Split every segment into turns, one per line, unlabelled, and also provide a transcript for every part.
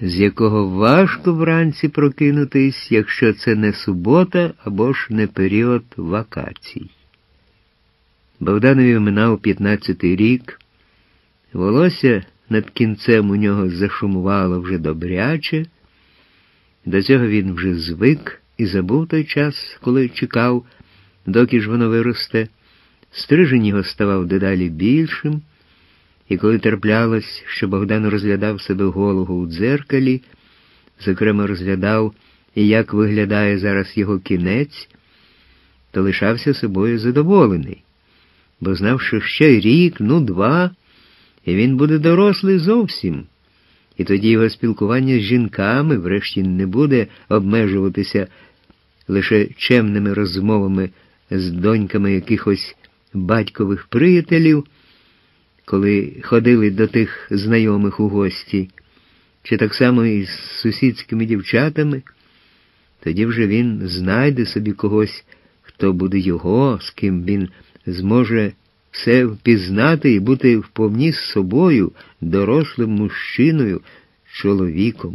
з якого важко вранці прокинутись, якщо це не субота або ж не період вакацій. Богданові минав 15-й рік, волосся над кінцем у нього зашумувало вже добряче, до цього він вже звик і забув той час, коли чекав, доки ж воно виросте. Стрижень його ставав дедалі більшим, і коли траплялось, що Богдан розглядав себе голого у дзеркалі, зокрема розглядав, як виглядає зараз його кінець, то лишався собою задоволений, бо знав, що ще рік, 2, і він буде дорослий зовсім. І тоді його спілкування з жінками врешті не буде обмежуватися лише чемними розмовами з доньками якихось батькових приятелів, коли ходили до тих знайомих у гості, чи так само і з сусідськими дівчатами. Тоді вже він знайде собі когось, хто буде його, з ким він зможе все впізнати і бути вповні з собою, дорослим мужчиною, чоловіком.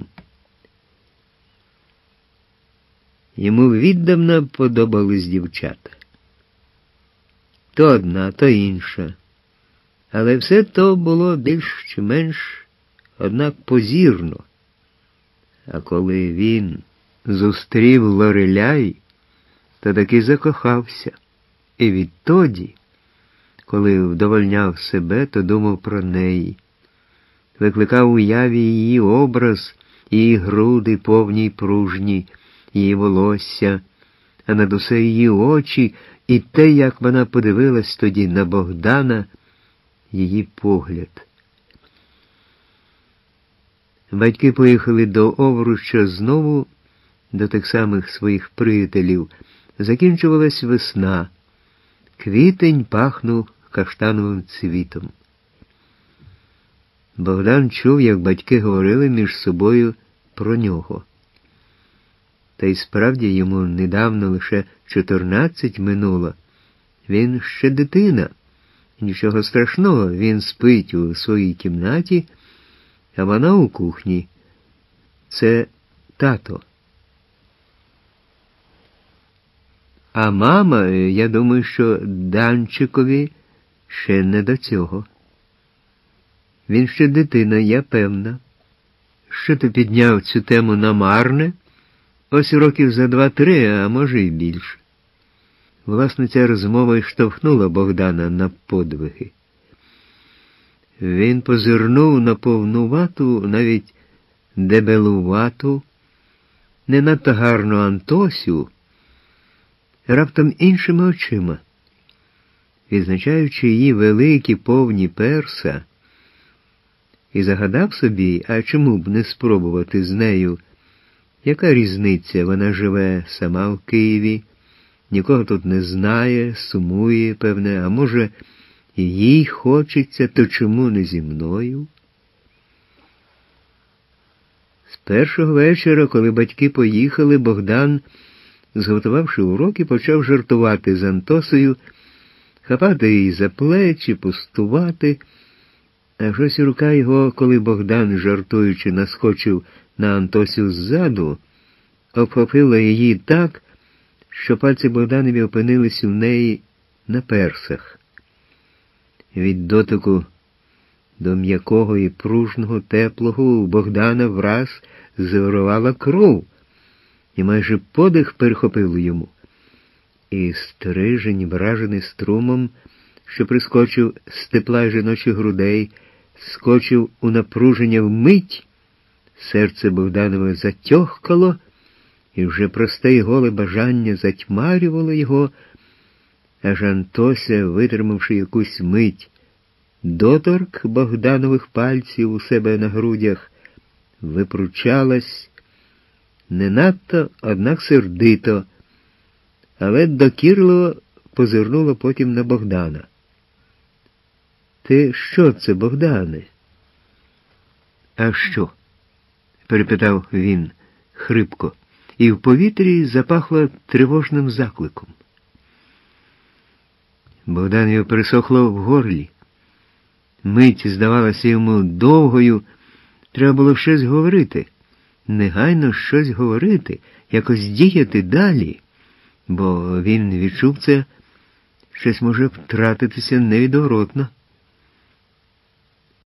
Йому віддавна подобались дівчата. То одна, то інша. Але все то було більш чи менш, однак позірно. А коли він зустрів Лореляй, то таки закохався. І відтоді, коли вдовольняв себе, то думав про неї. Викликав у уяві її образ, її груди повні й пружні, її волосся, а над усе її очі і те, як вона подивилась тоді на Богдана, її погляд. Батьки поїхали до Овруча знову, до тих самих своїх приятелів. Закінчувалась весна. Квітень пахнув каштановим цвітом. Богдан чув, як батьки говорили між собою про нього. Та й справді йому недавно лише 14 минуло. Він ще дитина. Нічого страшного, він спить у своїй кімнаті, а вона у кухні. Це тато. А мама, я думаю, що Данчикові ще не до цього. Він ще дитина, я певна. Що ти підняв цю тему намарне? Ось років за 2-3, а може й більше. Власне, ця розмова й штовхнула Богдана на подвиги. Він позирнув на повнувату, навіть дебелувату, не надто гарну Антосю, раптом іншими очима, відзначаючи її великі повні перса, і загадав собі, а чому б не спробувати з нею, яка різниця, вона живе сама в Києві, нікого тут не знає, сумує, певне, а може, і їй хочеться, то чому не зі мною? З першого вечора, коли батьки поїхали, Богдан, зготувавши уроки, почав жартувати з Антосою, хапати її за плечі, пустувати. Аж ось рука його, коли Богдан, жартуючи, наскочив на Антосю ззаду, обхопила її так, що пальці Богданові опинились у неї на персах. Від дотику до м'якого і пружного, теплого у Богдана враз завирувала кров, і майже подих перехопив йому. І Стрижень, вражений струмом, що прискочив з тепла жіночих грудей, скочив у напруження вмить, серце Богданове затьохкало, і вже просте й голе бажання затьмарювало його, аж Антося, витримавши якусь мить доторк Богданових пальців у себе на грудях, випручалась, не надто, однак сердито, але докірливо позирнула потім на Богдана. «Ти що це, Богдане?» «А що?» – перепитав він хрипко, і в повітрі запахло тривожним закликом. Богдан його пересохло в горлі. Мить здавалася йому довгою, треба було щось говорити. негайно щось говорити, якось діяти далі, бо він відчув це, щось може втратитися невідворотно.